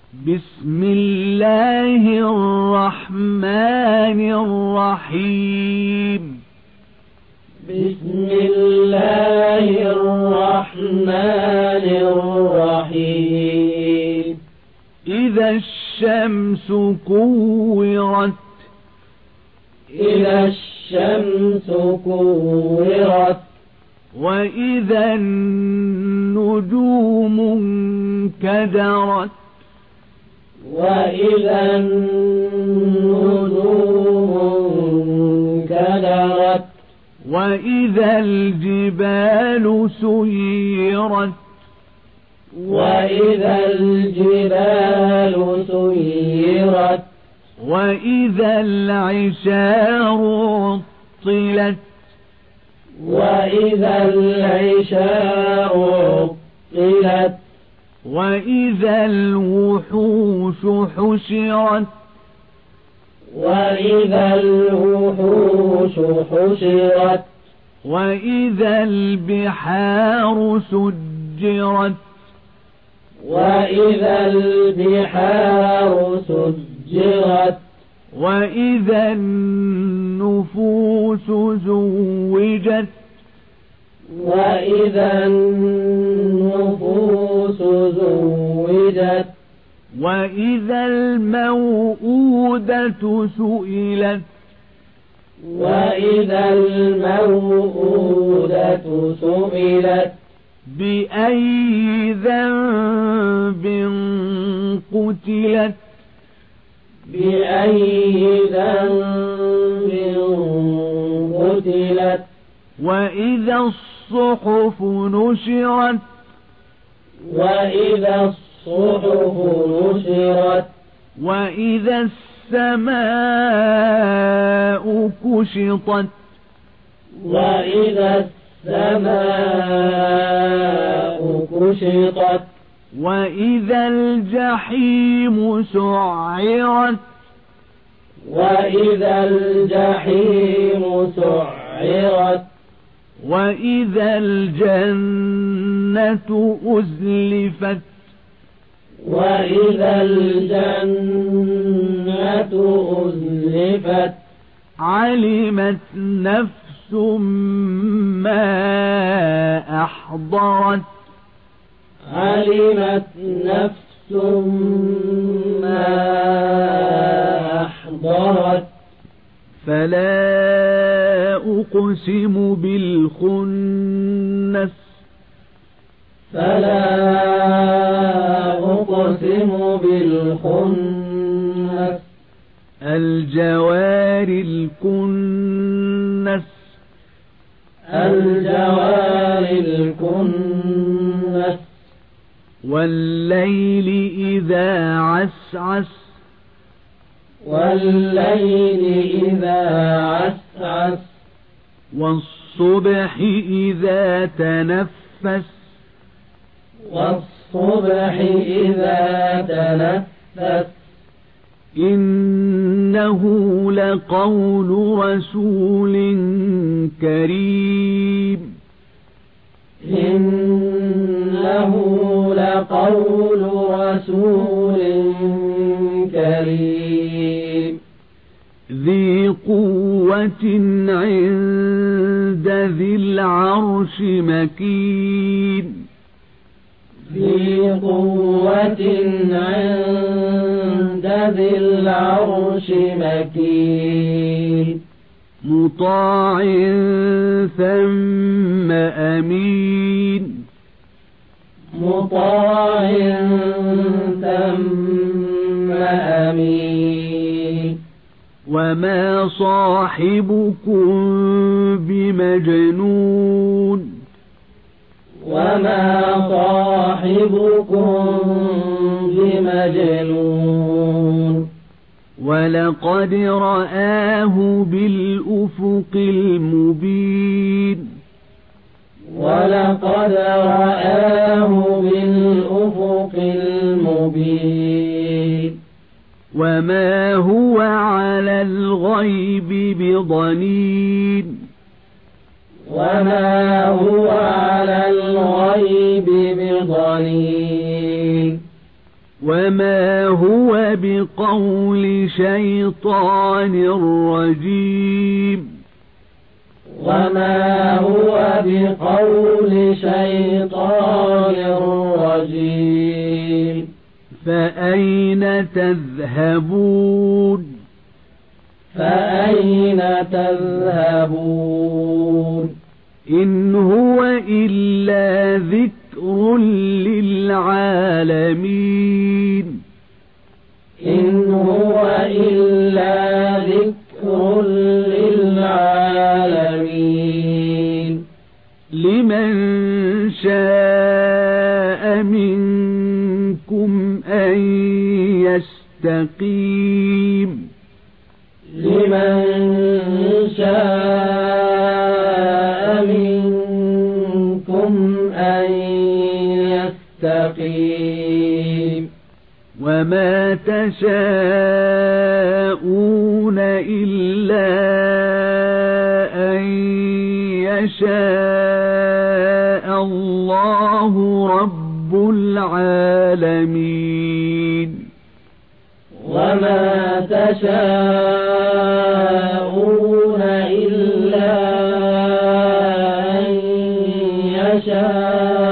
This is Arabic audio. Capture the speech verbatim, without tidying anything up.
بسم الله الرحمن الرحيم بسم الله الرحمن الرحيم إذا الشمس كورت إذا الشمس كورت وإذا النجوم انكدرت وإذا النجوم انكدرت وإذا الجبال سيرت وإذا الجبال سيرت وإذا العشار عطلت وإذا العشار عطلت وإذا الوحوش حشرت وإذا الوحوش حشرت وإذا البحار سجرت وإذا البحار سجرت وإذا النفوس زوجت وإذا النفوس زوجت وإذا الموءودة سئلت وإذا الموءودة سئلت بأي ذنب قتلت بأي ذنب قتلت وإذا الصحف نشرت وإذا الصحف نشرت وإذا السماء كشطت وإذا السماء كشطت وإذا الجحيم سعرت وإذا الجحيم سعرت وإذا الجنة أزلفت وإذا الجنة أزلفت علمت نفس ما أحضرت علمت نفس ما أحضرت فلا أقسم بالخنس فلا أقسم بالخنس الجوار الكنس الجوار الكنس والليل إذا عسعس والليل إذا عسعس والصبح إذا تنفس والصبح إذا تنفس إنه لقول رسول كريم إنه لقول رسول كريم ذي قوة عند ذي العرش مكين ذي قوة عند ذي العرش مكين مطاع ثم أمين مطاع ثم أمين وما صاحبكم بمجنون وما صاحبكم بمجنون ولقد رآه بالأفق المبين ولقد رآه بالأفق المبين وما هو على الغيب بضنين وما هو على الغيب بضنين وما هو بقول شيطان رجيم وما هو بقول شيطان رجيم فأين تذهبون فأين تذهبون إن هو إلا ذكر للعالمين إن هو إلا ذكر للعالمين لمن شاء منكم أن يستقيم لمن شاء منكم أن يستقيم وما تشاءون إلا أن يشاء الله رب العالمين وما تشاءون إلا أن يشاء